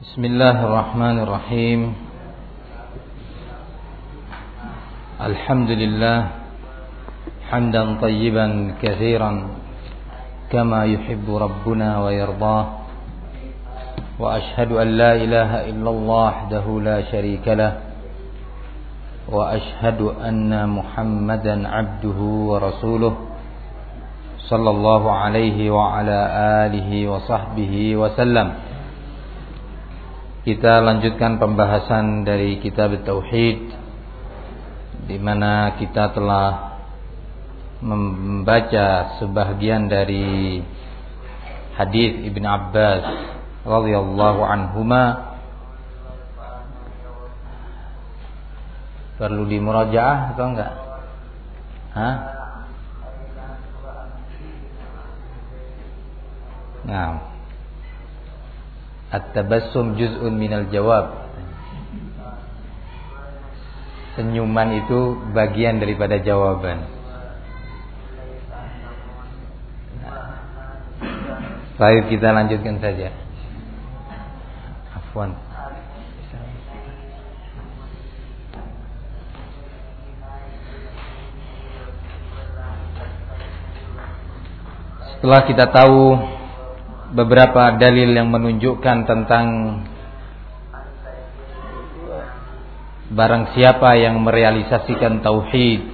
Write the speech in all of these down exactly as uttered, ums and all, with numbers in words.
Bismillahirrahmanirrahim. Alhamdulillah hamdan tayyiban katsiran kama yuhibbu rabbuna wa yardah. Wa ashhadu an la ilaha illallah wahdahu la syarika lah. Wa ashhadu anna Muhammadan abduhu wa rasuluh sallallahu alaihi wa ala alihi wa sahbihi wa sallam. Kita lanjutkan pembahasan dari kitab Tauhid, di mana kita telah membaca sebahagian dari hadis Ibn Abbas radhiyallahu anhuma. Perlu dimurajaah atau enggak? Hah? Nah, at-tabassum juz'un minal jawab. Senyuman itu bagian daripada jawaban. Baik, kita lanjutkan saja. Afwan. Setelah kita tahu beberapa dalil yang menunjukkan tentang barang siapa yang merealisasikan tauhid,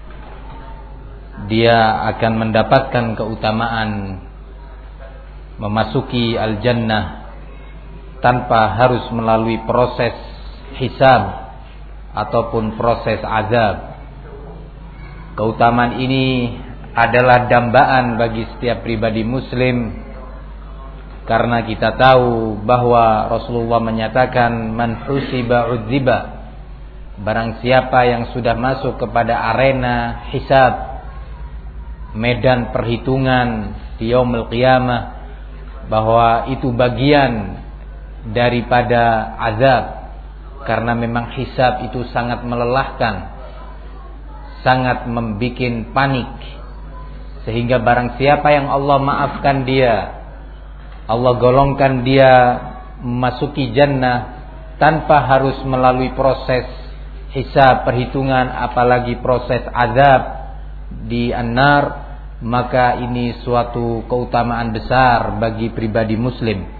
dia akan mendapatkan keutamaan memasuki al-jannah tanpa harus melalui proses hisab ataupun proses azab. Keutamaan ini adalah dambaan bagi setiap pribadi muslim, karena kita tahu bahwa Rasulullah menyatakan man husiba udziba, barang siapa yang sudah masuk kepada arena hisab, medan perhitungan di yaumul qiyamah, bahwa itu bagian daripada azab, karena memang hisab itu sangat melelahkan, sangat membikin panik, sehingga barang siapa yang Allah maafkan dia, Allah golongkan dia memasuki jannah tanpa harus melalui proses hisab perhitungan, apalagi proses azab di an-nar, maka ini suatu keutamaan besar bagi pribadi muslim.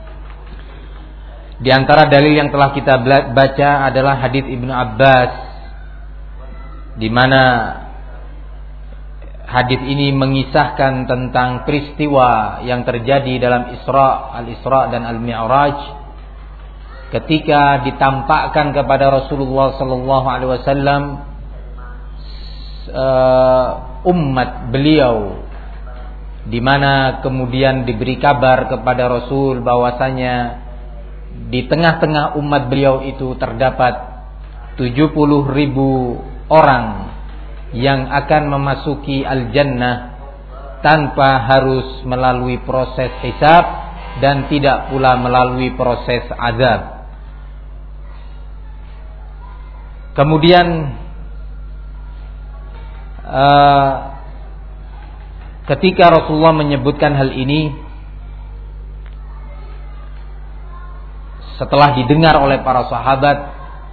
Di antara dalil yang telah kita baca adalah hadis Ibnu Abbas, di mana hadis ini mengisahkan tentang peristiwa yang terjadi dalam Isra, Al-Isra dan Al-Mi'raj, ketika ditampakkan kepada Rasulullah sallallahu alaihi wasallam uh, umat beliau, di mana kemudian diberi kabar kepada Rasul bahwasanya di tengah-tengah umat beliau itu terdapat tujuh puluh ribu orang yang akan memasuki al-jannah tanpa harus melalui proses hisab dan tidak pula melalui proses azab. Kemudian uh, ketika Rasulullah menyebutkan hal ini, setelah didengar oleh para sahabat,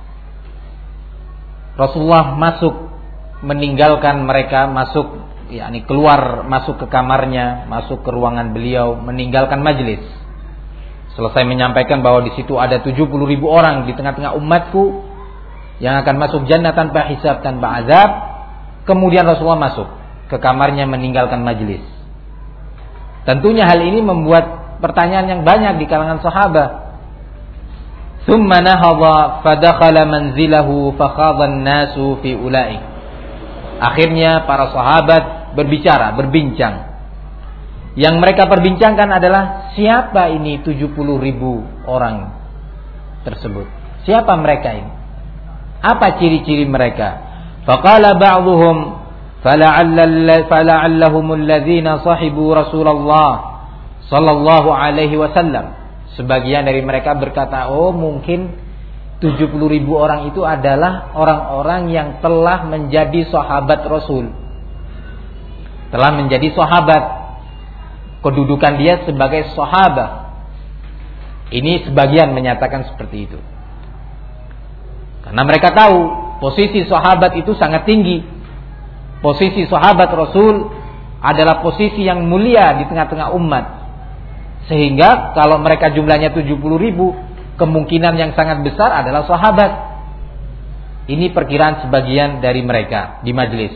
Rasulullah masuk, meninggalkan mereka, masuk, yakni keluar, masuk ke kamarnya, masuk ke ruangan beliau, meninggalkan majelis. Selesai menyampaikan bahwa di situ ada tujuh puluh ribu orang di tengah-tengah umatku yang akan masuk jannah tanpa hisab, tanpa azab. Kemudian Rasulullah masuk ke kamarnya, meninggalkan majelis. Tentunya hal ini membuat pertanyaan yang banyak di kalangan sahabat. Tsumma nahadha fadakhala manzilahu fakhadha an-nasu fi ulaik. Akhirnya para sahabat berbicara, berbincang. Yang mereka perbincangkan adalah siapa ini tujuh puluh ribu orang tersebut? Siapa mereka ini? Apa ciri-ciri mereka? Faqala ba'dhum fala'allahum alladhina sahibu Rasulullah sallallahu alaihi wasallam. Sebagian dari mereka berkata, oh mungkin tujuh puluh ribu orang itu adalah orang-orang yang telah menjadi sahabat Rasul, telah menjadi sahabat, kedudukan dia sebagai sahabat. Ini sebagian menyatakan seperti itu. Karena mereka tahu posisi sahabat itu sangat tinggi. Posisi sahabat Rasul adalah posisi yang mulia di tengah-tengah umat. Sehingga kalau mereka jumlahnya tujuh puluh ribu, kemungkinan yang sangat besar adalah sahabat. Ini perkiraan sebagian dari mereka di majlis.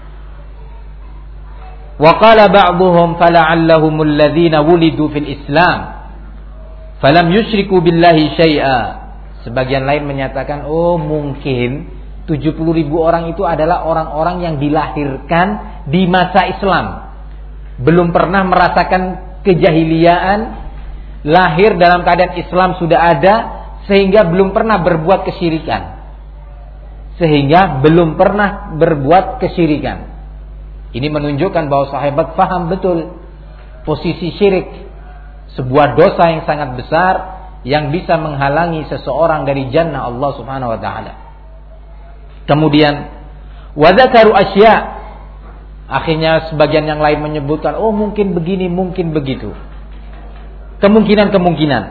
Wa qala ba'dhum fala'allahumul ladzina wulidu fil Islam falam yusyriku billahi syai'a. Sebagian lain menyatakan, oh mungkin tujuh puluh ribu orang itu adalah orang-orang yang dilahirkan di masa Islam, belum pernah merasakan kejahiliaan, lahir dalam keadaan Islam sudah ada, sehingga belum pernah berbuat kesyirikan. Sehingga belum pernah berbuat kesyirikan. Ini menunjukkan bahwa sahabat faham betul posisi syirik, sebuah dosa yang sangat besar yang bisa menghalangi seseorang dari jannah Allah Subhanahu wa taala. Kemudian wa dzakaru asya, akhirnya sebagian yang lain menyebutkan, oh mungkin begini, mungkin begitu. Kemungkinan-kemungkinan.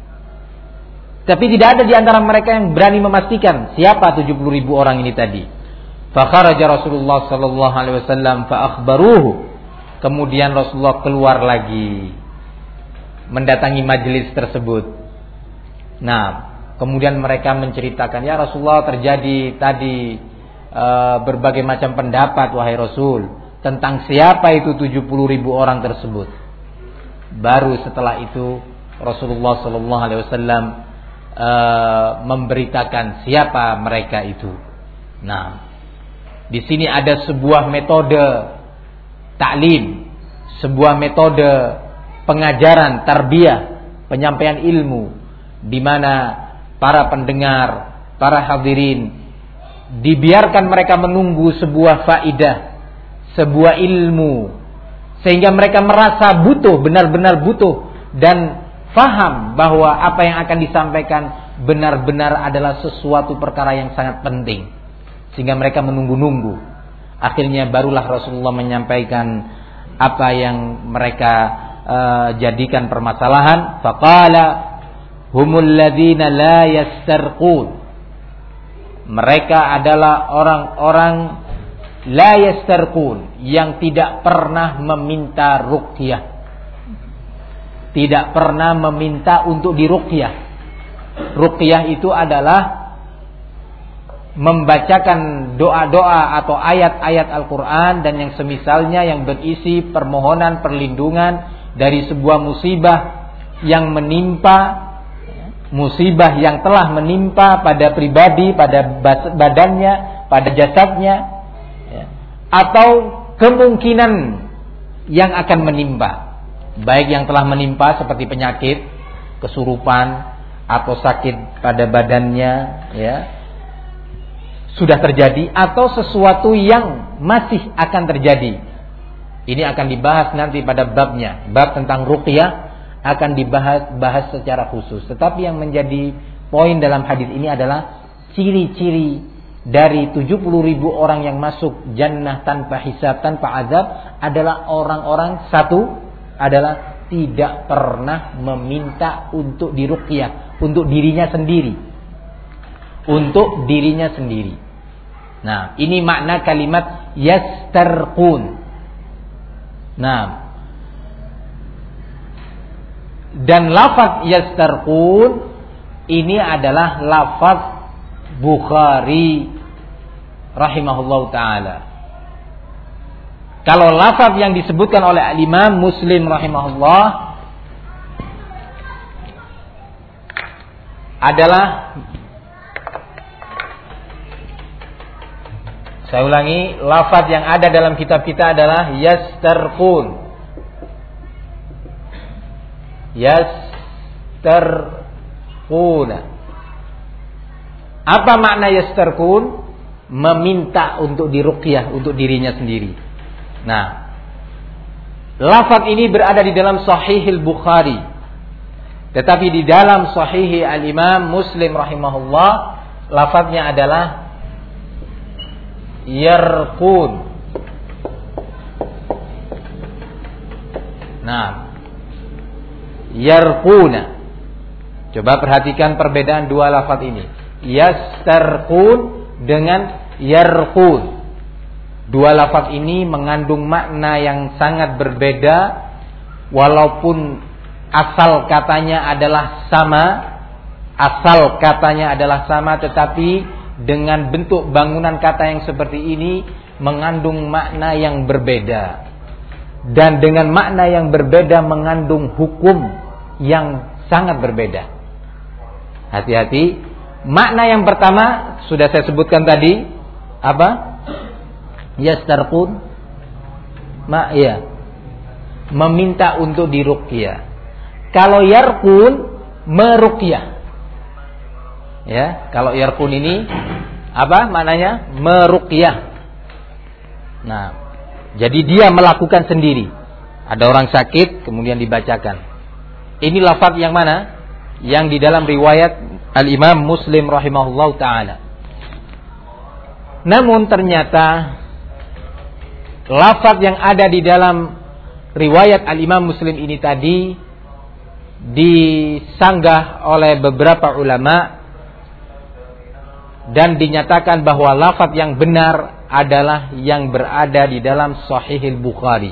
Tapi tidak ada di antara mereka yang berani memastikan siapa tujuh puluh ribu orang ini tadi. Fa kharaja Rasulullah sallallahu alaihi wasallam fa akhbaruhu. Kemudian Rasulullah keluar lagi mendatangi majelis tersebut. Nah, kemudian mereka menceritakan, ya Rasulullah, terjadi tadi e, berbagai macam pendapat wahai Rasul tentang siapa itu tujuh puluh ribu orang tersebut. Baru setelah itu Rasulullah sallallahu alaihi wasallam e, memberitakan siapa mereka itu. Nah, di sini ada sebuah metode taklim, sebuah metode pengajaran, tarbiyah, penyampaian ilmu, di mana para pendengar, para hadirin dibiarkan mereka menunggu sebuah faidah, sebuah ilmu, sehingga mereka merasa butuh, benar-benar butuh, dan faham bahwa apa yang akan disampaikan benar-benar adalah sesuatu perkara yang sangat penting, sehingga mereka menunggu-nunggu. Akhirnya barulah Rasulullah menyampaikan apa yang mereka uh, jadikan permasalahan. Faqala humul ladzina la yastarqun. Mereka adalah orang-orang la yastarqun, yang tidak pernah meminta ruqyah, tidak pernah meminta untuk diruqyah. Ruqyah itu adalah membacakan doa-doa atau ayat-ayat Al-Quran dan yang semisalnya yang berisi permohonan perlindungan dari sebuah musibah yang menimpa, musibah yang telah menimpa pada pribadi, pada badannya, pada jasadnya, atau kemungkinan yang akan menimpa, baik yang telah menimpa seperti penyakit, kesurupan, atau sakit pada badannya, ya, sudah terjadi, atau sesuatu yang masih akan terjadi. Ini akan dibahas nanti pada babnya, bab tentang ruqyah akan dibahas bahas secara khusus. Tetapi yang menjadi poin dalam hadis ini adalah ciri-ciri dari tujuh puluh ribu orang yang masuk jannah tanpa hisab, tanpa azab, adalah orang-orang, satu adalah tidak pernah meminta untuk diruqyah, untuk dirinya sendiri, untuk dirinya sendiri. Nah, ini makna kalimat yastarqun. Nah, dan lafaz yastarqun ini adalah lafaz Bukhari rahimahullahu taala. Kalau lafaz yang disebutkan oleh Imam Muslim rahimahullah adalah, saya ulangi, lafaz yang ada dalam kitab kita adalah yastarqun. Yastarquna. Apa makna yastarqun? Meminta untuk diruqyah untuk dirinya sendiri. Nah, lafaz ini berada di dalam Sahihil Bukhari. Tetapi di dalam Sahih Al-Imam Muslim rahimahullah, lafaznya adalah yarqun. Nah, yarquna. Coba perhatikan perbedaan dua lafaz ini. Yastarqun dengan yarqun. Dua lafaz ini mengandung makna yang sangat berbeda, walaupun asal katanya adalah sama. Asal katanya adalah sama, tetapi dengan bentuk bangunan kata yang seperti ini mengandung makna yang berbeda. Dan dengan makna yang berbeda mengandung hukum yang sangat berbeda. Hati-hati. Makna yang pertama sudah saya sebutkan tadi, apa? Yastarqun, ma ya, meminta untuk diruqyah. Kalau yarqun, meruqyah. Ya, kalau yarqun ini apa maknanya? Meruqyah. Nah, jadi dia melakukan sendiri. Ada orang sakit kemudian dibacakan. Ini lafaz yang mana? Yang di dalam riwayat Al-Imam Muslim rahimahullah ta'ala. Namun ternyata lafaz yang ada di dalam riwayat Al-Imam Muslim ini tadi disanggah oleh beberapa ulama dan dinyatakan bahwa lafaz yang benar adalah yang berada di dalam Sahihil Bukhari.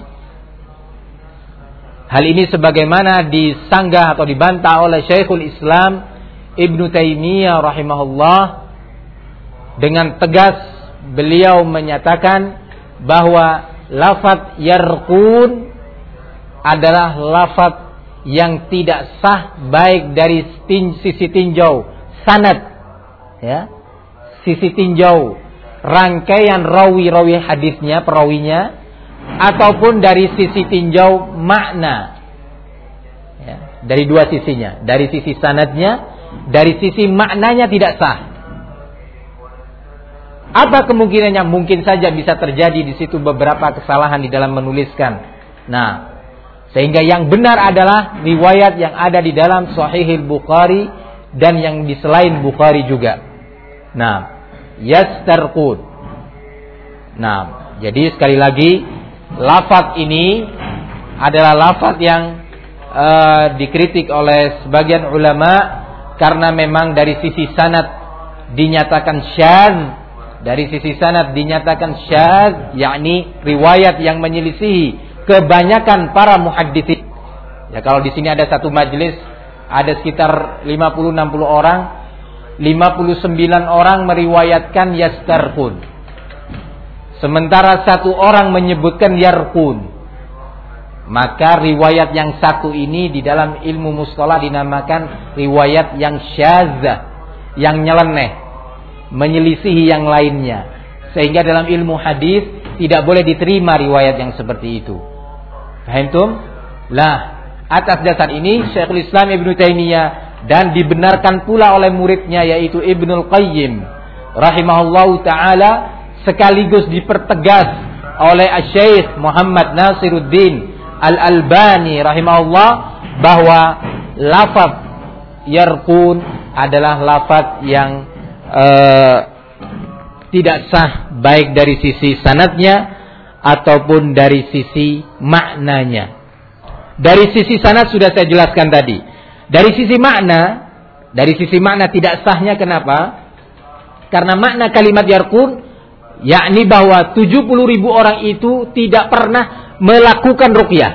Hal ini sebagaimana disanggah atau dibantah oleh Syekhul Islam Ibnu Taimiyah rahimahullah. Dengan tegas beliau menyatakan bahwa lafaz yarqun adalah lafaz yang tidak sah, baik dari sisi tinjau sanad, ya, sisi tinjau rangkaian rawi-rawi hadisnya, perawinya, ataupun dari sisi tinjau makna, ya, dari dua sisinya, dari sisi sanadnya, dari sisi maknanya tidak sah. Apa kemungkinannya? Mungkin saja bisa terjadi di situ beberapa kesalahan di dalam menuliskan. Nah, sehingga yang benar adalah riwayat yang ada di dalam Sahihil Bukhari dan yang di selain Bukhari juga. Nah, yastarqun. Nah, jadi sekali lagi lafaz ini adalah lafaz yang uh, dikritik oleh sebagian ulama karena memang dari sisi sanad dinyatakan syadz, dari sisi sanad dinyatakan syadz, yakni riwayat yang menyelisihi kebanyakan para muhadditsin. Ya, kalau di sini ada satu majelis ada sekitar lima puluh enam puluh orang, lima puluh sembilan orang meriwayatkan yastarqun. Sementara satu orang menyebutkan yarqun. Maka riwayat yang satu ini di dalam ilmu mustalah dinamakan riwayat yang syadzah, yang nyeleneh, menyelisihi yang lainnya. Sehingga dalam ilmu hadis tidak boleh diterima riwayat yang seperti itu. Paham tum? Lah, atas dasar ini Syekhul Islam Ibnu Taimiyah dan dibenarkan pula oleh muridnya yaitu Ibnul Qayyim rahimahullahu taala, sekaligus dipertegas oleh Asy-Syaikh Muhammad Nasiruddin Al-Albani rahimahullah bahwa lafaz yarqun adalah lafaz yang uh, tidak sah, baik dari sisi sanadnya ataupun dari sisi maknanya. Dari sisi sanad sudah saya jelaskan tadi. Dari sisi makna, dari sisi makna tidak sahnya kenapa? Karena makna kalimat yarqun yakni bahwa tujuh puluh ribu orang itu tidak pernah melakukan ruqyah.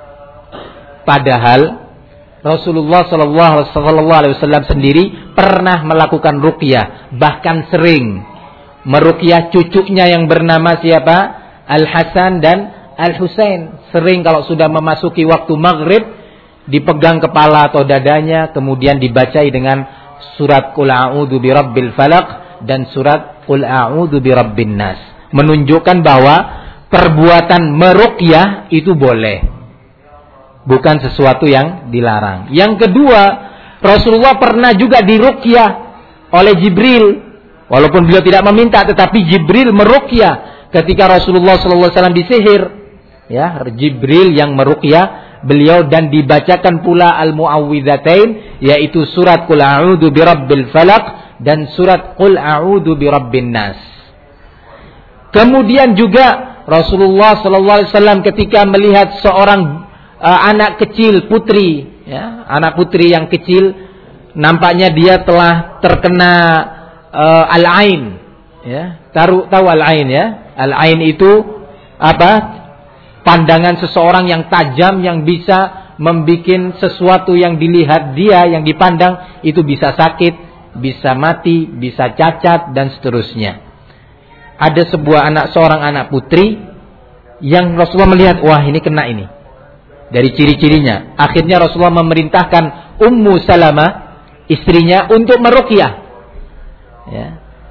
Padahal Rasulullah sallallahu alaihi wasallam sendiri pernah melakukan ruqyah, bahkan sering meruqyah cucunya yang bernama siapa? Al-Hasan dan Al-Husain. Sering kalau sudah memasuki waktu maghrib dipegang kepala atau dadanya, kemudian dibacai dengan surat Qul a'udzu birabbil falaq dan surat Qul a'udzu birabbin nas, menunjukkan bahwa perbuatan meruqyah itu boleh, bukan sesuatu yang dilarang. Yang kedua, Rasulullah pernah juga diruqyah oleh Jibril, walaupun beliau tidak meminta, tetapi Jibril meruqyah ketika Rasulullah sallallahu alaihi wasallam disihir. Ya, Jibril yang meruqyah beliau dan dibacakan pula al-muawwidzatain, yaitu surat Qul a'udzu birabbil falaq dan surat Qul a'udzu birabbin nas. Kemudian juga Rasulullah sallallahu alaihi wasallam ketika melihat seorang uh, anak kecil putri, ya, anak putri yang kecil nampaknya dia telah terkena uh, al-ain, ya. Tahu tahu al-ain ya? Al-ain itu apa? Pandangan seseorang yang tajam yang bisa membikin sesuatu yang dilihat dia, yang dipandang itu bisa sakit, bisa mati, bisa cacat dan seterusnya. Ada sebuah anak, seorang anak putri yang Rasulullah melihat, wah ini kena ini. Dari ciri-cirinya. Akhirnya Rasulullah memerintahkan Ummu Salamah, istrinya, untuk meruqyah. Ya.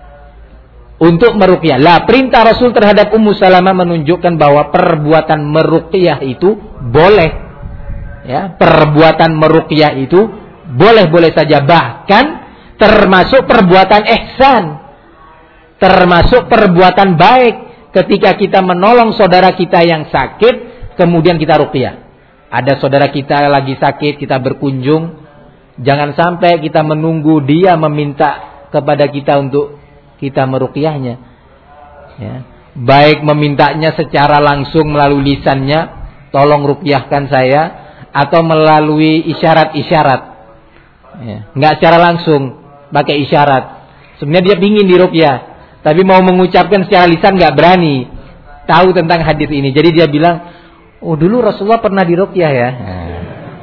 Untuk meruqyah. Lah, perintah Rasul terhadap Ummu Salamah menunjukkan bahwa perbuatan meruqyah itu boleh. Ya, perbuatan meruqyah itu boleh-boleh saja, bahkan termasuk perbuatan ihsan, termasuk perbuatan baik ketika kita menolong saudara kita yang sakit kemudian kita ruqyah. Ada saudara kita lagi sakit, kita berkunjung, jangan sampai kita menunggu dia meminta kepada kita untuk kita meruqyahnya. Ya, baik memintanya secara langsung melalui lisannya, tolong ruqyahkan saya, atau melalui isyarat-isyarat, ya, nggak secara langsung, pakai isyarat. Sebenarnya dia pingin diruqyah, tapi mau mengucapkan secara lisan nggak berani. Tahu tentang hadis ini, jadi dia bilang, oh dulu Rasulullah pernah diruqyah ya. Nah.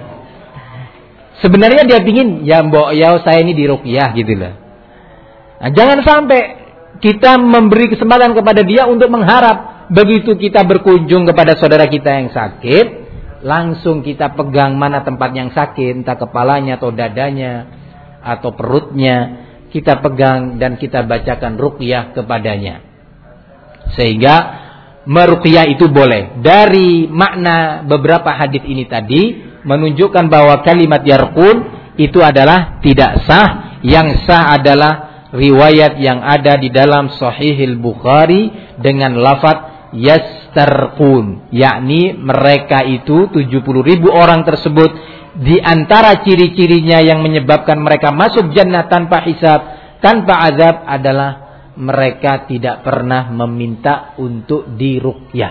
Sebenarnya dia pingin, ya mbok ya saya ini diruqyah gitu loh. Nah, jangan sampai kita memberi kesempatan kepada dia untuk mengharap begitu kita berkunjung kepada saudara kita yang sakit, langsung kita pegang mana tempat yang sakit, entah kepalanya atau dadanya atau perutnya, kita pegang dan kita bacakan ruqyah kepadanya. Sehingga meruqyah itu boleh. Dari makna beberapa hadis ini tadi menunjukkan bahwa kalimat yarqun itu adalah tidak sah. Yang sah adalah riwayat yang ada di dalam Sahihil Bukhari dengan lafaz yastarqun, yakni mereka itu tujuh puluh ribu orang tersebut, di antara ciri-cirinya yang menyebabkan mereka masuk jannah tanpa hisab, tanpa azab adalah mereka tidak pernah meminta untuk diruqyah.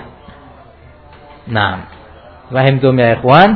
Nah, fahimtum ya ikhwan?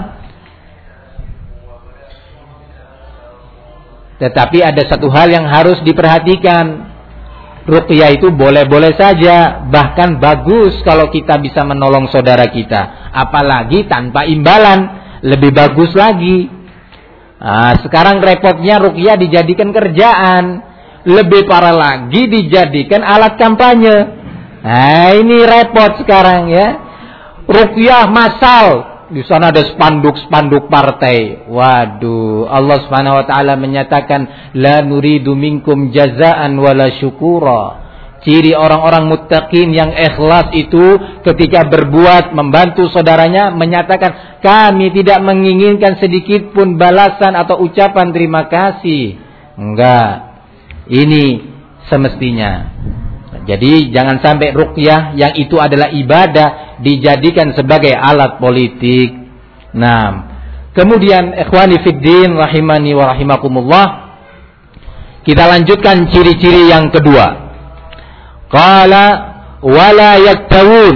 Tetapi ada satu hal yang harus diperhatikan. Ruqyah itu boleh-boleh saja, bahkan bagus kalau kita bisa menolong saudara kita, apalagi tanpa imbalan, lebih bagus lagi. Nah, sekarang repotnya ruqyah dijadikan kerjaan, lebih parah lagi dijadikan alat kampanye. Nah, ini repot sekarang ya. Ruqyah massal, di sana ada spanduk-spanduk partai. Waduh, Allah Subhanahu wa taala menyatakan la nuridu minkum jazaan wala syukura. Ciri orang-orang muttaqin yang ikhlas itu ketika berbuat membantu saudaranya menyatakan kami tidak menginginkan sedikit pun balasan atau ucapan terima kasih. Enggak. Ini semestinya. Jadi jangan sampai ruqyah yang itu adalah ibadah dijadikan sebagai alat politik. Nah, kemudian ikhwani fiddin rahimani wa rahimakumullah, kita lanjutkan ciri-ciri yang kedua. Qala wala yaktawun.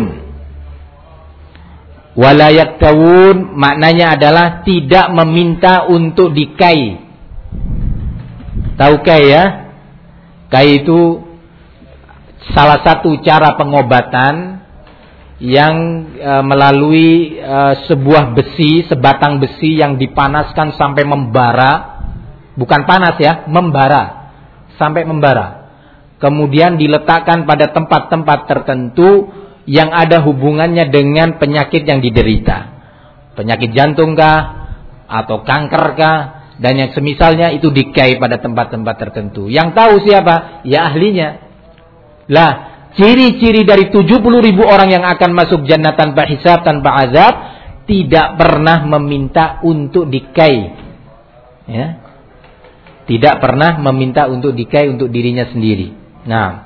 Wala yaktawun maknanya adalah tidak meminta untuk dikai. Tahu kai ya? Kai itu salah satu cara pengobatan yang e, melalui e, sebuah besi, sebatang besi yang dipanaskan sampai membara. Bukan panas ya, membara. Sampai membara. Kemudian diletakkan pada tempat-tempat tertentu yang ada hubungannya dengan penyakit yang diderita. Penyakit jantung kah? Atau kanker kah? Dan yang semisalnya itu dikai pada tempat-tempat tertentu. Yang tahu siapa? Ya ahlinya. Lah, ciri-ciri dari tujuh puluh ribu orang yang akan masuk jannah tanpa hisab, tanpa azab, tidak pernah meminta untuk dikai. Ya. Tidak pernah meminta untuk dikai untuk dirinya sendiri. Nah.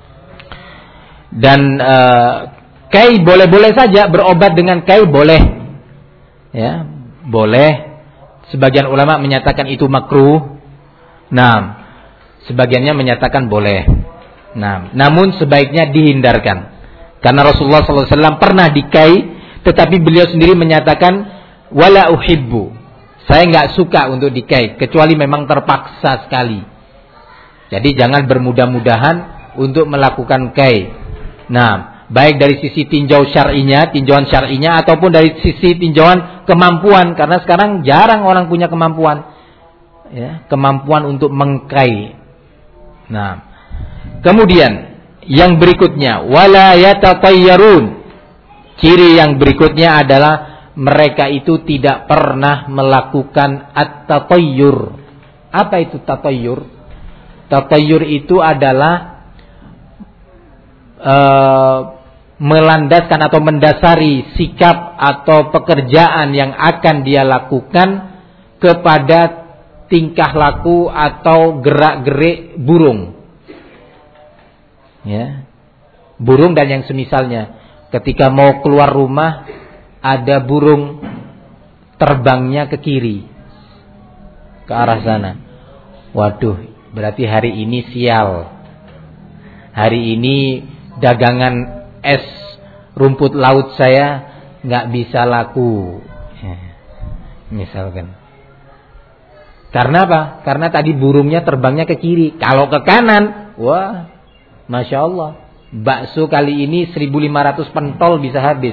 Dan uh, kai boleh-boleh saja, berobat dengan kai boleh. Ya, boleh. Sebagian ulama menyatakan itu makruh. Nah, sebagiannya menyatakan boleh. Nah, namun sebaiknya dihindarkan. Karena Rasulullah sallallahu alaihi wasallam pernah dikai, tetapi beliau sendiri menyatakan wala uhibbu. Saya nggak suka untuk dikei, kecuali memang terpaksa sekali. Jadi jangan bermudah-mudahan untuk melakukan kei. Nah, baik dari sisi tinjau syar'inya, tinjauan syar'inya, ataupun dari sisi tinjauan kemampuan, karena sekarang jarang orang punya kemampuan, ya, kemampuan untuk mengkai. Nah, kemudian yang berikutnya, wala yatatayyarun. Ciri yang berikutnya adalah mereka itu tidak pernah melakukan at-tatayyur. Apa itu tatayyur? Tatayyur itu adalah uh, melandaskan atau mendasari sikap atau pekerjaan yang akan dia lakukan kepada tingkah laku atau gerak-gerik burung. Ya. Burung dan yang semisalnya. Ketika mau keluar rumah, ada burung terbangnya ke kiri, ke arah sana. Waduh, berarti hari ini sial. Hari ini dagangan es rumput laut saya nggak bisa laku. Misalkan. Karena apa? Karena tadi burungnya terbangnya ke kiri. Kalau ke kanan, wah, Masya Allah, bakso kali ini seribu lima ratus pentol bisa habis.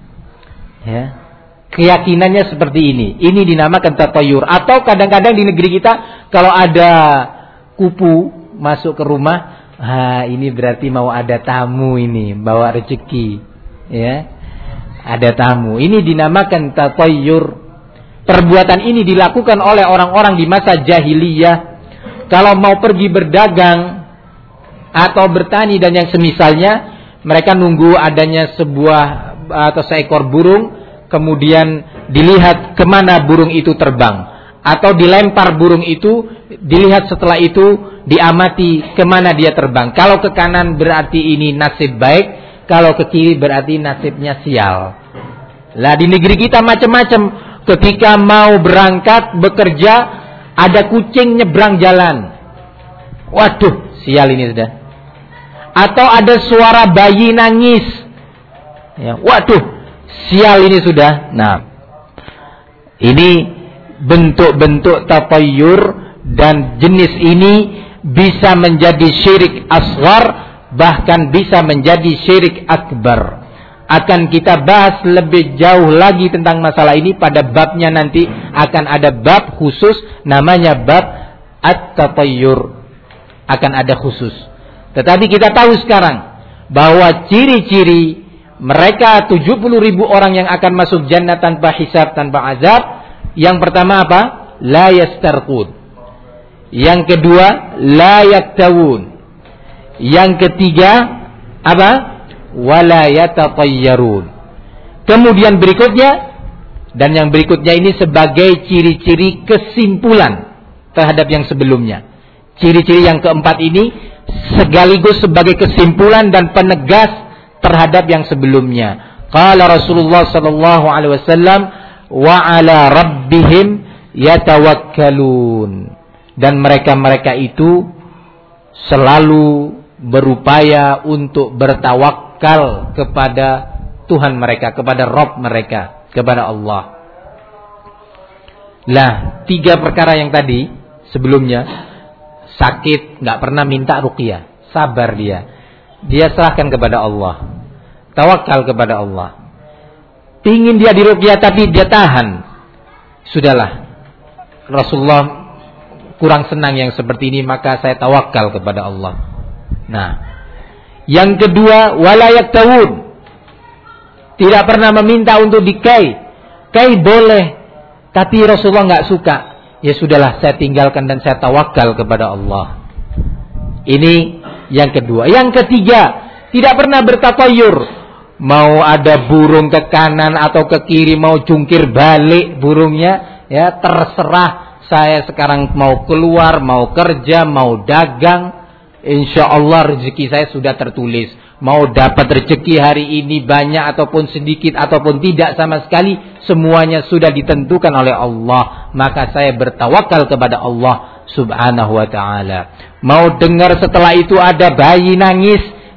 Ya. Keyakinannya seperti ini. Ini dinamakan tatayyur. Atau kadang-kadang di negeri kita kalau ada kupu masuk ke rumah, ha, ini berarti mau ada tamu ini, bawa rezeki, ya. Ada tamu. Ini dinamakan tatayyur. Perbuatan ini dilakukan oleh orang-orang di masa jahiliyah. Kalau mau pergi berdagang atau bertani dan yang semisalnya, mereka nunggu adanya sebuah atau seekor burung, kemudian dilihat kemana burung itu terbang, atau dilempar burung itu, dilihat setelah itu diamati kemana dia terbang. Kalau ke kanan berarti ini nasib baik, kalau ke kiri berarti nasibnya sial. Lah di negeri kita macam-macam. Ketika mau berangkat bekerja, ada kucing nyebrang jalan. Waduh, sial ini sudah. Atau ada suara bayi nangis. Ya, waduh, sial ini sudah. Nah, ini bentuk-bentuk tatayyur, dan jenis ini bisa menjadi syirik asghar, bahkan bisa menjadi syirik akbar. Akan kita bahas lebih jauh lagi tentang masalah ini pada babnya nanti. Akan ada bab khusus namanya bab at-tatayyur. Akan ada khusus. Tetapi kita tahu sekarang bahwa ciri-ciri mereka tujuh puluh ribu orang yang akan masuk jannah tanpa hisab, tanpa azab. Yang pertama apa? La yastarqud. Yang kedua, la yaktawun. Yang ketiga apa? Wala yatatayyarun. Kemudian berikutnya, dan yang berikutnya ini sebagai ciri-ciri kesimpulan terhadap yang sebelumnya. Ciri-ciri yang keempat ini sekaligus sebagai kesimpulan dan penegas terhadap yang sebelumnya. Qala Rasulullah sallallahu alaihi wasallam, wa ala rabbihim yatawakkalun. Dan mereka-mereka itu selalu berupaya untuk bertawakal kepada Tuhan mereka, kepada Rabb mereka, kepada Allah. Lah, tiga perkara yang tadi sebelumnya, sakit, nggak pernah minta ruqyah, sabar dia. Dia serahkan kepada Allah, tawakal kepada Allah. Pingin dia diruqyah tapi dia tahan. Sudahlah, Rasulullah kurang senang yang seperti ini, maka saya tawakal kepada Allah. Nah, yang kedua, wala yaktawun. Tidak pernah meminta untuk dikai. Kai boleh, tapi Rasulullah nggak suka. Ya sudahlah, saya tinggalkan dan saya tawakal kepada Allah. Ini yang kedua. Yang ketiga, tidak pernah bertatayyur. Mau ada burung ke kanan atau ke kiri, mau jungkir balik burungnya, ya terserah. Saya sekarang mau keluar, mau kerja, mau dagang, insya Allah rezeki saya sudah tertulis. Mau dapat rezeki hari ini banyak ataupun sedikit ataupun tidak sama sekali, semuanya sudah ditentukan oleh Allah. Maka saya bertawakal kepada Allah subhanahu wa ta'ala. Mau dengar setelah itu ada bayi nangis,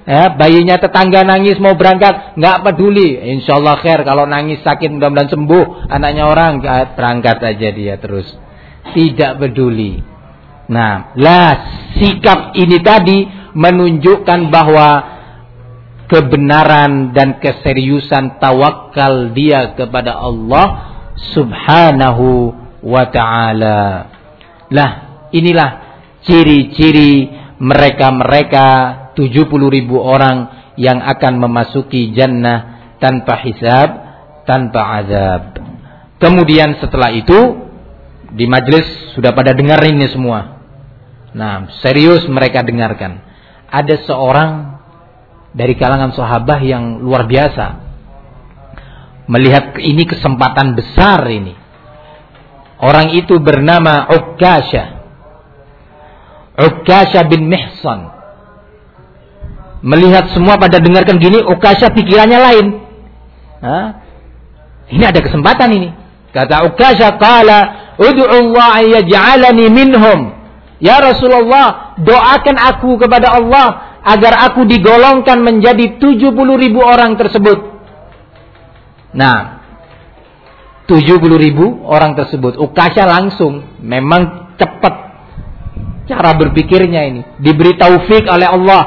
Ya, bayinya tetangga nangis mau berangkat, nggak peduli. Insya Allah khair, kalau nangis sakit mudah-mudahan sembuh. Anaknya orang, berangkat aja dia terus. Tidak peduli. Nah, lah sikap ini tadi menunjukkan bahwa kebenaran dan keseriusan tawakal dia kepada Allah Subhanahu wa ta'ala. Lah, inilah ciri-ciri mereka-mereka tujuh puluh ribu orang yang akan memasuki jannah tanpa hisab, tanpa azab. Kemudian setelah itu di majelis sudah pada dengar ini semua. Nah, serius mereka dengarkan. Ada seorang dari kalangan sahabat yang luar biasa. Melihat ini kesempatan besar ini. Orang itu bernama Ukkashah. Ukkashah bin Mihsan. Melihat semua pada dengarkan gini, Ukkashah pikirannya lain. Hah? Ini ada kesempatan ini. Kata Ukkashah, qala ud'u Allah yaj'alani minhum. Ya Rasulullah, doakan aku kepada Allah agar aku digolongkan menjadi tujuh puluh ribu orang tersebut. Nah, tujuh puluh ribu orang tersebut. Ukkashah langsung, memang cepat cara berpikirnya ini. Diberi taufik oleh Allah.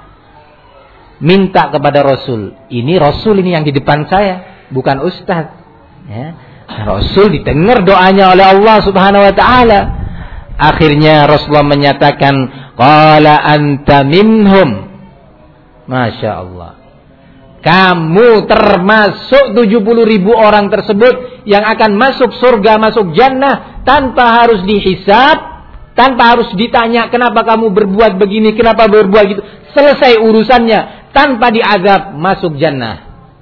Minta kepada Rasul. Ini Rasul ini yang di depan saya, bukan ustaz. Ya. Rasul didengar doanya oleh Allah Subhanahu wa ta'ala. Akhirnya Rasulullah menyatakan, qala anta minhum. Masya Allah. Kamu termasuk tujuh puluh ribu orang tersebut yang akan masuk surga, masuk jannah tanpa harus dihisab, tanpa harus ditanya kenapa kamu berbuat begini, kenapa berbuat gitu. Selesai urusannya, tanpa diazab, masuk jannah.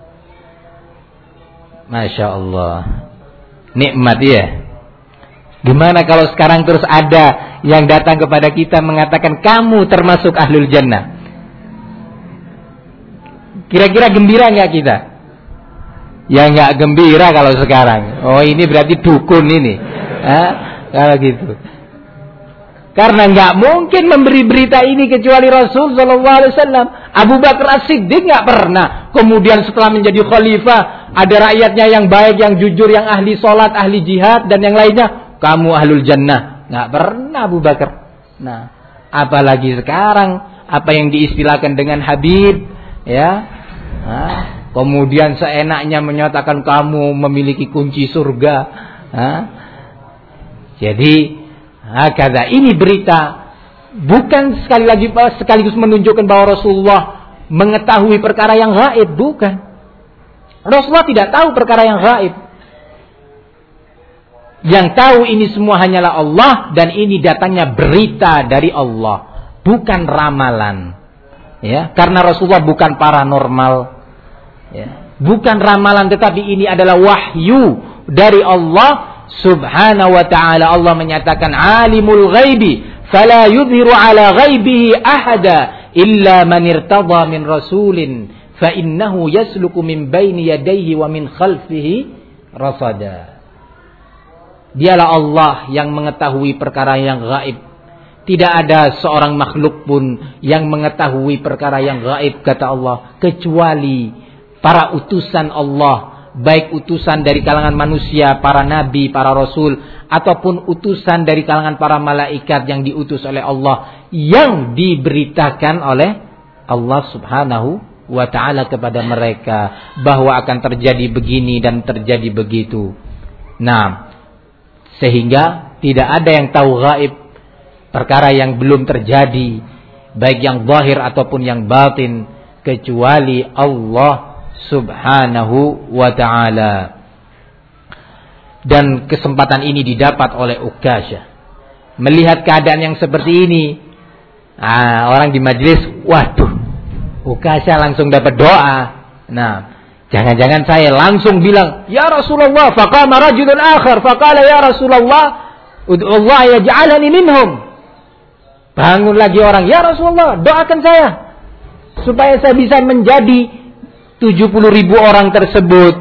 Masya Allah. Nikmat ya. Gimana kalau sekarang terus ada yang datang kepada kita mengatakan kamu termasuk ahlul jannah? Kira-kira gembira nggak kita? Ya nggak gembira kalau sekarang. Oh ini berarti dukun ini. Hah? Kalau gitu. Karena nggak mungkin memberi berita ini kecuali Rasul Sallallahu Alaihi Wasallam. Abu Bakar As-Siddiq nggak pernah. Kemudian setelah menjadi khalifah, ada rakyatnya yang baik, yang jujur, yang ahli sholat, ahli jihad dan yang lainnya. Kamu ahlul jannah. Nggak pernah Abu Bakar. Nah, apalagi sekarang apa yang diistilahkan dengan Habib, ya. Nah, kemudian seenaknya menyatakan kamu memiliki kunci surga. Nah, jadi, hakadha, ini berita bukan sekali lagi sekaligus menunjukkan bahwa Rasulullah mengetahui perkara yang gaib, bukan. Rasulullah tidak tahu perkara yang gaib. Yang tahu ini semua hanyalah Allah dan ini datangnya berita dari Allah, bukan ramalan. Ya, karena Rasulullah bukan paranormal. Ya, bukan ramalan tetapi ini adalah wahyu dari Allah Subhanahu wa ta'ala. Allah menyatakan alimul ghaibi fala yudhiru ala ghaibihi ahada illa man irtada min rasulin fa innahu yasluku min baini yadayhi wa min khalfihi rasada. Dialah Allah yang mengetahui perkara yang gaib. Tidak ada seorang makhluk pun yang mengetahui perkara yang gaib, kata Allah, kecuali para utusan Allah, baik utusan dari kalangan manusia, para nabi, para rasul, ataupun utusan dari kalangan para malaikat yang diutus oleh Allah, yang diberitakan oleh Allah Subhanahu wa ta'ala kepada mereka bahwa akan terjadi begini dan terjadi begitu. Nah, sehingga tidak ada yang tahu gaib, perkara yang belum terjadi, baik yang zahir ataupun yang batin, kecuali Allah Subhanahu wa ta'ala. Dan kesempatan ini didapat oleh Ukkashah. Melihat keadaan yang seperti ini, ah, orang di majelis, waduh, Ukkashah langsung dapat doa. Nah, jangan-jangan saya langsung bilang, ya Rasulullah, faqama rajulun akhar, faqala ya Rasulullah, ud'u Allah yaj'alani minhum. Bangun lagi orang, ya Rasulullah, doakan saya supaya saya bisa menjadi tujuh puluh ribu orang tersebut.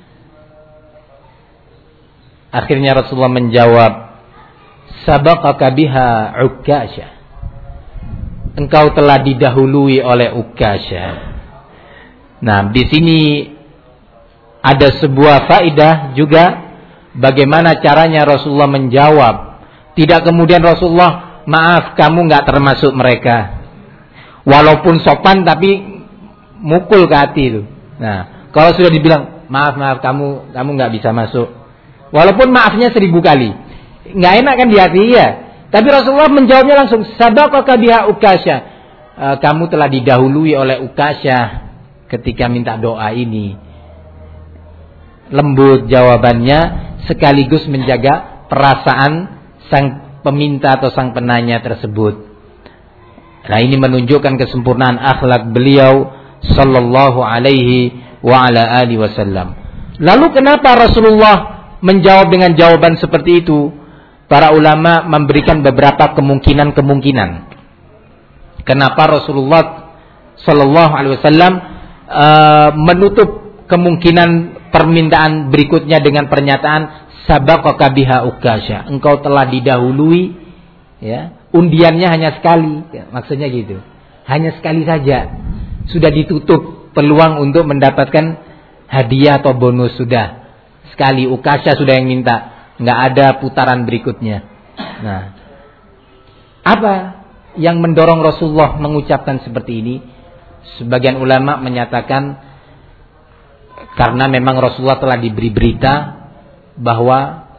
Akhirnya Rasulullah menjawab, sabaqaka biha Ukkashah. engkau telah didahului oleh Ukasyah. Nah, di sini ada sebuah faedah juga bagaimana caranya Rasulullah menjawab. Tidak kemudian Rasulullah, maaf kamu nggak termasuk mereka. Walaupun sopan tapi mukul ke hati itu. Nah, kalau sudah dibilang maaf maaf kamu kamu nggak bisa masuk. Walaupun maafnya seribu kali, nggak enak kan di hati ya. Tapi Rasulullah menjawabnya langsung, sabaqaka biha Ukasyah. E, kamu telah didahului oleh Ukasyah ketika minta doa ini. Lembut jawabannya sekaligus menjaga perasaan sang peminta atau sang penanya tersebut. Nah, ini menunjukkan kesempurnaan akhlak beliau sallallahu alaihi wa ala alihi wasallam. Lalu kenapa Rasulullah menjawab dengan jawaban seperti itu? Para ulama memberikan beberapa kemungkinan-kemungkinan. Kenapa Rasulullah sallallahu alaihi wasallam uh, menutup kemungkinan permintaan berikutnya dengan pernyataan sabaqaka biha Ukasyah, engkau telah didahului, ya. Undiannya hanya sekali, ya, maksudnya gitu. Hanya sekali saja sudah ditutup peluang untuk mendapatkan hadiah atau bonus, sudah sekali Ukasyah sudah yang minta, nggak ada putaran berikutnya. Nah, apa yang mendorong Rasulullah mengucapkan seperti ini? Sebagian ulama menyatakan karena memang Rasulullah telah diberi berita bahwa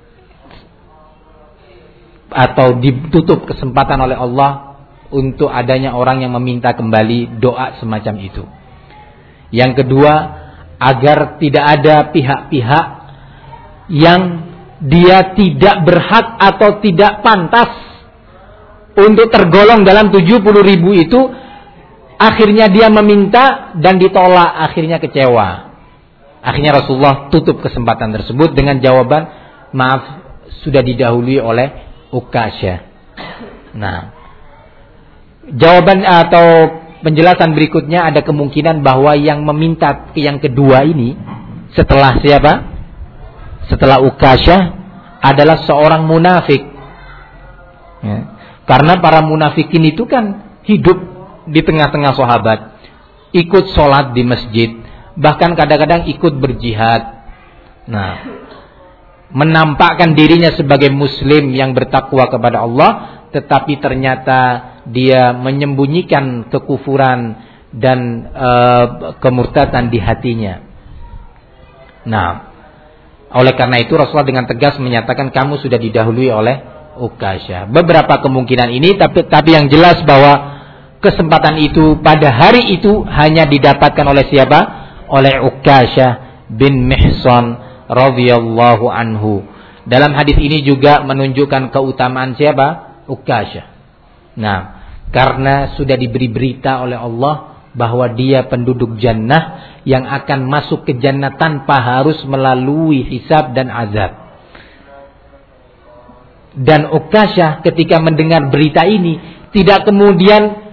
atau ditutup kesempatan oleh Allah untuk adanya orang yang meminta kembali doa semacam itu. Yang kedua, agar tidak ada pihak-pihak yang dia tidak berhak atau tidak pantas untuk tergolong dalam tujuh puluh ribu itu, akhirnya dia meminta dan ditolak, akhirnya kecewa. Akhirnya Rasulullah tutup kesempatan tersebut dengan jawaban, maaf sudah didahului oleh Ukasyah. Nah, jawaban atau penjelasan berikutnya ada kemungkinan bahwa yang meminta yang kedua ini setelah siapa? Setelah Ukasyah adalah seorang munafik. Ya. Karena para munafikin itu kan hidup di tengah-tengah sahabat, ikut sholat di masjid, bahkan kadang-kadang ikut berjihad. Nah, menampakkan dirinya sebagai muslim yang bertakwa kepada Allah, tetapi ternyata dia menyembunyikan kekufuran dan e, kemurtadan di hatinya. Nah, oleh karena itu Rasulullah dengan tegas menyatakan kamu sudah didahului oleh Ukasyah. Beberapa kemungkinan ini, tapi tapi yang jelas bahwa kesempatan itu pada hari itu hanya didapatkan oleh siapa? Oleh Ukasyah bin Mihsan radhiyallahu anhu. Dalam hadis ini juga menunjukkan keutamaan siapa? Ukasyah. Nah, karena sudah diberi berita oleh Allah bahwa dia penduduk jannah yang akan masuk ke jannah tanpa harus melalui hisab dan azab. Dan Ukasyah ketika mendengar berita ini tidak kemudian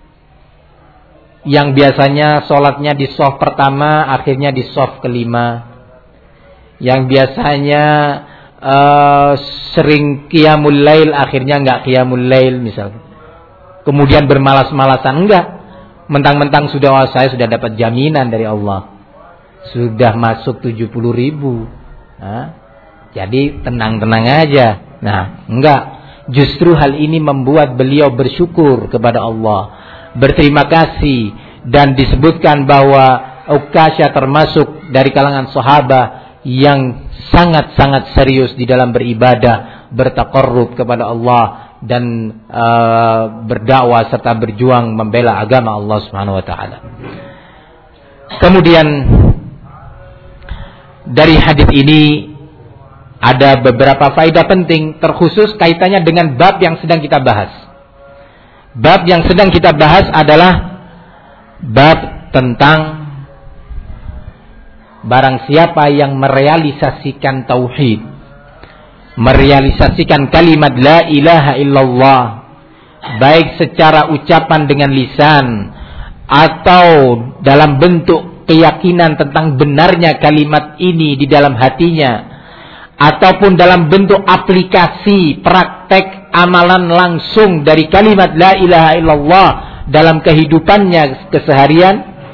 yang biasanya sholatnya di shaf pertama akhirnya di shaf kelima, yang biasanya uh, sering qiyamul lail akhirnya enggak qiyamul lail misalnya, kemudian bermalas-malasan, enggak, mentang-mentang sudah, oh, saya sudah dapat jaminan dari Allah, sudah masuk tujuh puluh ribu, nah, jadi tenang-tenang aja. Nah, enggak, justru hal ini membuat beliau bersyukur kepada Allah, berterima kasih, dan disebutkan bahwa Ukasyah termasuk dari kalangan sahabat yang sangat-sangat serius di dalam beribadah, bertaqarrub kepada Allah, dan uh, berdakwah serta berjuang membela agama Allah Subhanahu wa taala. Kemudian dari hadis ini ada beberapa faedah penting, terkhusus kaitannya dengan bab yang sedang kita bahas. Bab yang sedang kita bahas adalah bab tentang barang siapa yang merealisasikan tauhid, merealisasikan kalimat la ilaha illallah, baik secara ucapan dengan lisan atau dalam bentuk keyakinan tentang benarnya kalimat ini di dalam hatinya, ataupun dalam bentuk aplikasi praktek amalan langsung dari kalimat la ilaha illallah dalam kehidupannya keseharian,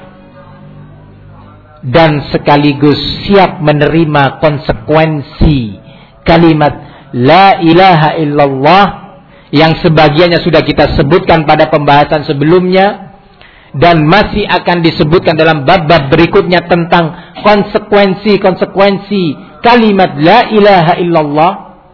dan sekaligus siap menerima konsekuensi kalimat la ilaha illallah yang sebagiannya sudah kita sebutkan pada pembahasan sebelumnya dan masih akan disebutkan dalam bab-bab berikutnya tentang konsekuensi-konsekuensi kalimat la ilaha illallah.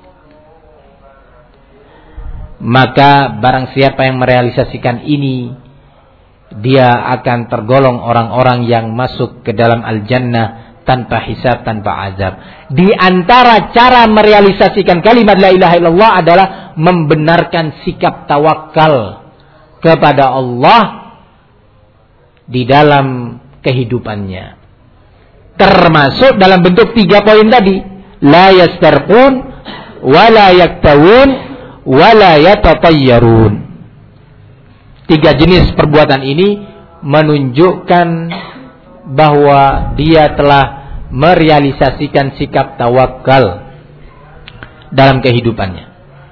Maka barang siapa yang merealisasikan ini, dia akan tergolong orang-orang yang masuk ke dalam al-jannah tanpa hisab, tanpa azab. Di antara cara merealisasikan kalimat la ilaha illallah adalah membenarkan sikap tawakal kepada Allah di dalam kehidupannya. Termasuk dalam bentuk tiga poin tadi. La yastarqun, wa la yaktawun, wa la yatatayyarun. Tiga jenis perbuatan ini menunjukkan bahwa dia telah merealisasikan sikap tawakal dalam kehidupannya.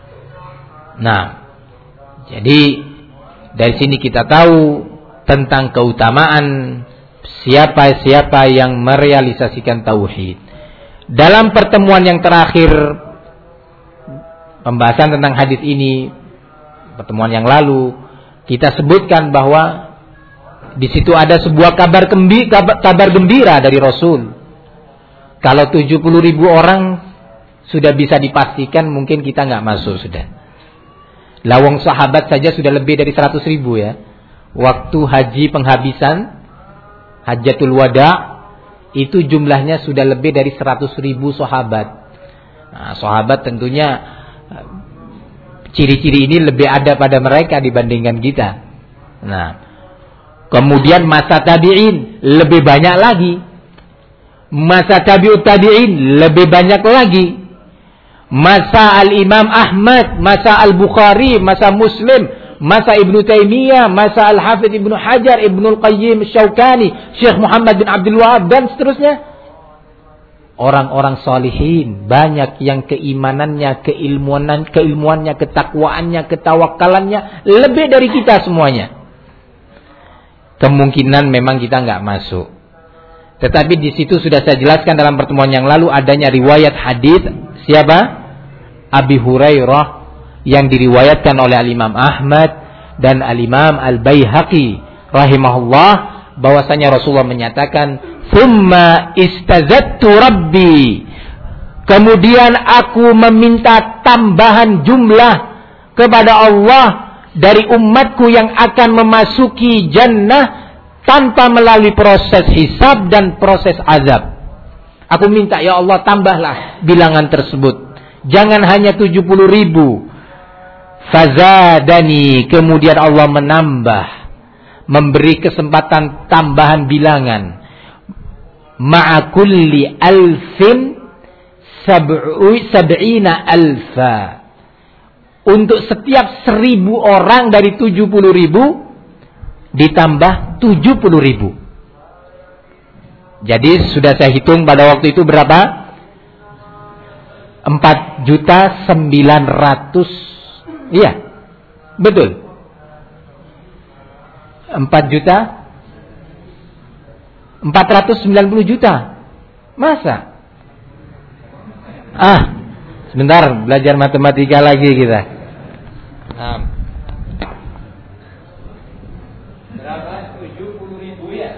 Nah, jadi dari sini kita tahu tentang keutamaan siapa-siapa yang merealisasikan tauhid. Dalam pertemuan yang terakhir pembahasan tentang hadis ini, pertemuan yang lalu, kita sebutkan bahwa di situ ada sebuah kabar gembira, kabar, kabar gembira dari Rasul. Kalau tujuh puluh ribu orang sudah bisa dipastikan mungkin kita nggak masuk sudah. Lawang sahabat saja sudah lebih dari seratus ribu ya. Waktu haji penghabisan, Hajjatul Wada, itu jumlahnya sudah lebih dari seratus ribu sahabat. Nah, sahabat tentunya ciri-ciri ini lebih ada pada mereka dibandingkan kita. Nah, kemudian masa tabi'in lebih banyak lagi. Masa tabi'ut tabi'in lebih banyak lagi. Masa al-Imam Ahmad, masa al-Bukhari, masa Muslim, masa Ibnu Taimiyah, masa al-Hafidz Ibnu Hajar, Ibnu Al-Qayyim Syaukani, Syekh Muhammad bin Abdul Wahab dan seterusnya. Orang-orang salihin banyak yang keimanannya, keilmuanan, keilmuannya, ketakwaannya, ketawakalannya lebih dari kita semuanya. Kemungkinan memang kita nggak masuk. Tetapi di situ sudah saya jelaskan dalam pertemuan yang lalu adanya riwayat hadis siapa? Abi Hurairah yang diriwayatkan oleh Al-Imam Ahmad dan Al-Imam Al-Baihaqi rahimahullah, bahwasanya Rasulullah menyatakan, "Tsumma istazattu Rabbi." Kemudian aku meminta tambahan jumlah kepada Allah dari umatku yang akan memasuki jannah tanpa melalui proses hisab dan proses azab. Aku minta, ya Allah, tambahlah bilangan tersebut. Jangan hanya tujuh puluh ribu. Fazadani, kemudian Allah menambah, memberi kesempatan tambahan bilangan. Ma'a kulli alfin sab'ina alfa. Untuk setiap seribu orang dari tujuh puluh ribu ditambah tujuh puluh ribu. Jadi sudah saya hitung pada waktu itu berapa? Empat juta sembilan ratus. Iya, betul. Empat juta empat ratus sembilan puluh juta. Masa? Ah, sebentar, belajar matematika lagi kita. Nah. Berapa? tujuh puluh ribu ya.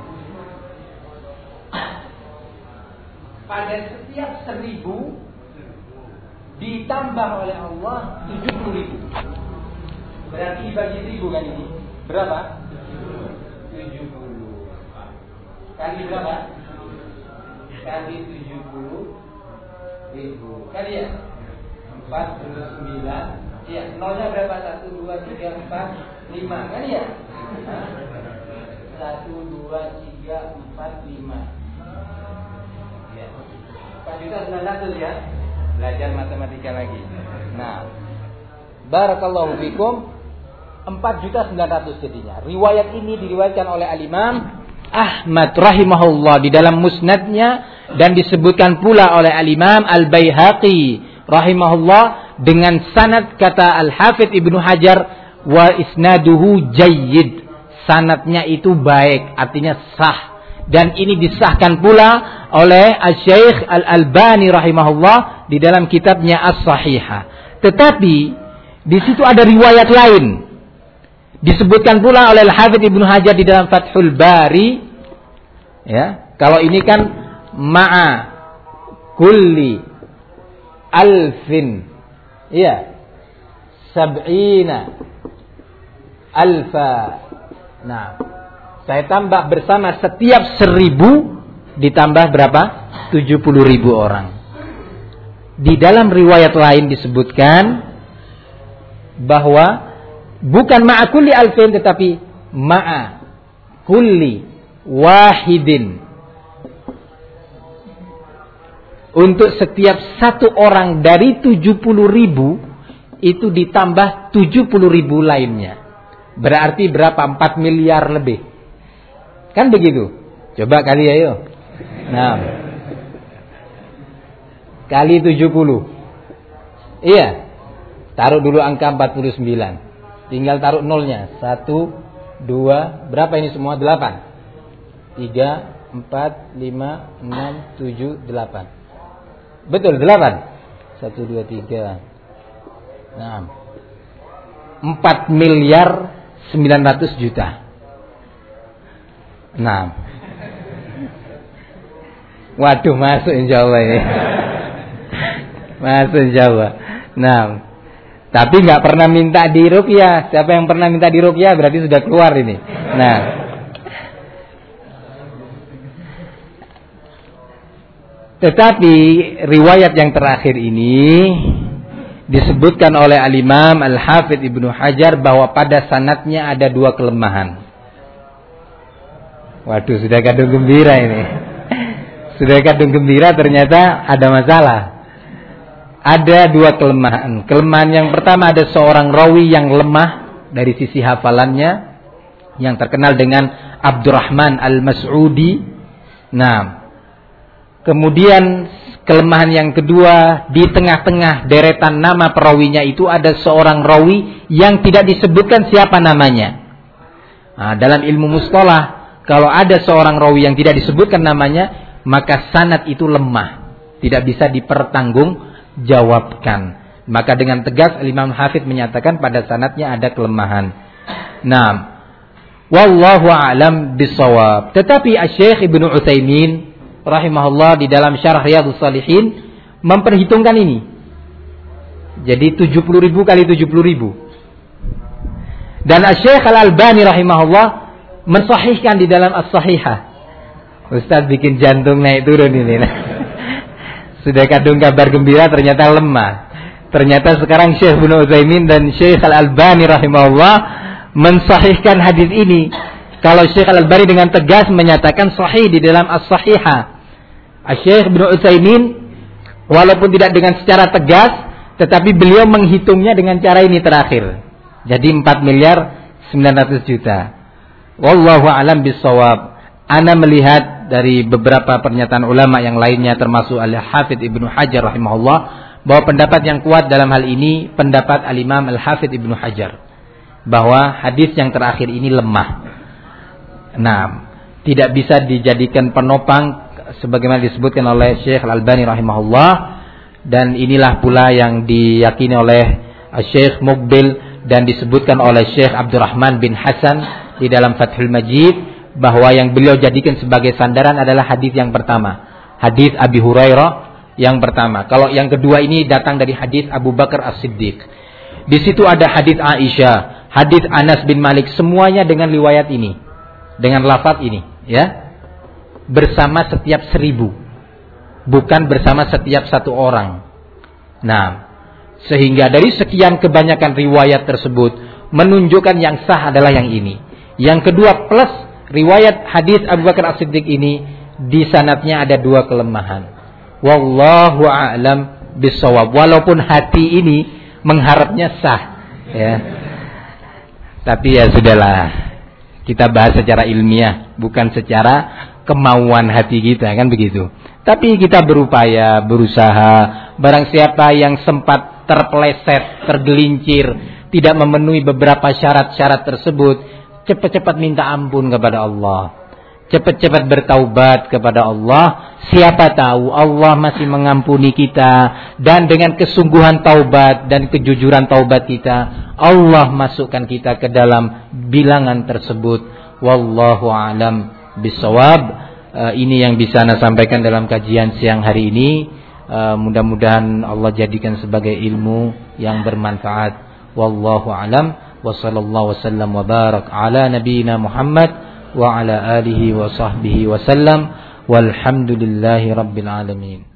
Pada setiap seribu ditambah oleh Allah tujuh puluh ribu. Berarti dibagi seribu kan ini? Berapa? tujuh puluh. Kali berapa? Kali tujuh puluh ribu. Kali ya? empat puluh sembilan. Iya, nolnya berapa? satu, dua, tiga, empat, lima. Kan ya? satu, dua, tiga, empat, lima. Ya. empat juta sembilan ratus ya. Belajar matematika lagi. Nah, barakallahu fikum, empat juta sembilan ratus jadinya. Riwayat ini diriwayatkan oleh Al-Imam Ahmad rahimahullah di dalam musnadnya, dan disebutkan pula oleh Al-Imam Al-Baihaqi rahimahullah dengan sanad kata Al-Hafidz Ibnu Hajar wa isnaduhu jayyid, sanadnya itu baik, artinya sah, dan ini disahkan pula oleh Asy-Syaikh Al-Albani rahimahullah di dalam kitabnya As-Sahihah. Tetapi di situ ada riwayat lain, disebutkan pula oleh Al-Hafidz Ibnu Hajar di dalam Fathul Bari, ya. Kalau ini kan ma'a kulli alfin, iya, sab'ina alfa. Nah, saya tambah bersama setiap seribu ditambah berapa? tujuh puluh ribu orang. Di dalam riwayat lain disebutkan bahwa bukan ma'a kulli alfin, tetapi ma'a kulli wahidin. Untuk setiap satu orang dari tujuh puluh ribu itu ditambah tujuh puluh ribu lainnya. Berarti berapa? empat miliar lebih. Kan begitu? Coba kali ayo. Nah, kali tujuh puluh. Iya. Taruh dulu angka empat puluh sembilan. Tinggal taruh nolnya. satu, dua, berapa ini semua? delapan. tiga, empat, lima, enam, tujuh, delapan. Betul, delapan. satu, dua, tiga. Nah, empat miliar sembilan ratus juta. Nah, waduh, masuk insya Allah ini. Masuk insya Allah. Nah, tapi nggak pernah minta di ruqyah. Siapa yang pernah minta di ruqyah berarti sudah keluar ini. Nah, tetapi riwayat yang terakhir ini disebutkan oleh Al-Imam Al-Hafidz Ibnu Hajar bahwa pada sanadnya ada dua kelemahan. Waduh, sudah kadung gembira ini. Sudah kadung gembira, ternyata ada masalah. Ada dua kelemahan. Kelemahan yang pertama, ada seorang rawi yang lemah dari sisi hafalannya, yang terkenal dengan Abdurrahman Al-Mas'udi. Nah, kemudian kelemahan yang kedua, di tengah-tengah deretan nama perawinya itu ada seorang rawi yang tidak disebutkan siapa namanya. Nah, dalam ilmu mustalah, kalau ada seorang rawi yang tidak disebutkan namanya, maka sanad itu lemah, tidak bisa dipertanggungjawabkan. Maka dengan tegas Imam Hafidz menyatakan pada sanadnya ada kelemahan. Nah, wallahu a'lam bissawab. Tetapi Asy-Syaikh Ibnu Utsaimin rahimahullah di dalam Syarah Riyadhus Shalihin memperhitungkan ini. Jadi tujuh puluh ribu kali tujuh puluh ribu. Dan Asy-Syaikh Al-Albani rahimahullah mensahihkan di dalam As-Sahihah. Ustaz bikin jantung naik turun ini. Sudah kadung kabar gembira, ternyata lemah. Ternyata sekarang Syekh Ibnu Utsaimin dan Syekh Al-Albani rahimahullah mensahihkan hadis ini. Kalau Syekh Al-Albani dengan tegas menyatakan sahih di dalam As-Sahihah. Syekh Ibnu Utsaimin walaupun tidak dengan secara tegas, tetapi beliau menghitungnya dengan cara ini terakhir. Jadi empat miliar sembilan ratus juta. Wallahu a'lam bissawab. Ana melihat dari beberapa pernyataan ulama yang lainnya termasuk Al-Hafidz Ibnu Hajar rahimahullah bahwa pendapat yang kuat dalam hal ini pendapat Al-Imam Al-Hafidz Ibnu Hajar, bahwa hadis yang terakhir ini lemah. Nah, tidak bisa dijadikan penopang sebagaimana disebutkan oleh Syekh Al-Albani rahimahullah, dan inilah pula yang diyakini oleh Syekh Muqbil dan disebutkan oleh Syekh Abdurrahman bin Hasan di dalam Fathul Majid, bahwa yang beliau jadikan sebagai sandaran adalah hadis yang pertama, hadis Abi Hurairah yang pertama. Kalau yang kedua ini datang dari hadis Abu Bakar As-Siddiq. Di situ ada hadis Aisyah, hadis Anas bin Malik, semuanya dengan riwayat ini, dengan lafaz ini, ya. Bersama setiap seribu, bukan bersama setiap satu orang. Nah, sehingga dari sekian kebanyakan riwayat tersebut menunjukkan yang sah adalah yang ini. Yang kedua, plus riwayat hadis Abu Bakar As-Siddiq ini di sanadnya ada dua kelemahan. Wallahu a'lam bissawab. Walaupun hati ini mengharapnya sah, ya. Tapi ya sudahlah. Kita bahas secara ilmiah, bukan secara kemauan hati kita, kan begitu. Tapi kita berupaya, berusaha. Barang siapa yang sempat terpeleset, tergelincir, tidak memenuhi beberapa syarat-syarat tersebut, cepat-cepat minta ampun kepada Allah. Cepat-cepat bertaubat kepada Allah. Siapa tahu Allah masih mengampuni kita, dan dengan kesungguhan taubat dan kejujuran taubat kita, Allah masukkan kita ke dalam bilangan tersebut. Wallahu a'lam bishawab. Uh, ini yang bisa Ana sampaikan dalam kajian siang hari ini. Uh, mudah-mudahan Allah jadikan sebagai ilmu yang bermanfaat. Wallahu a'lam. Wa sallallahu wasallam wa barak ala nabiyyina Muhammad wa ala alihi wa sahbihi wa sallam, walhamdulillahi rabbil alamin.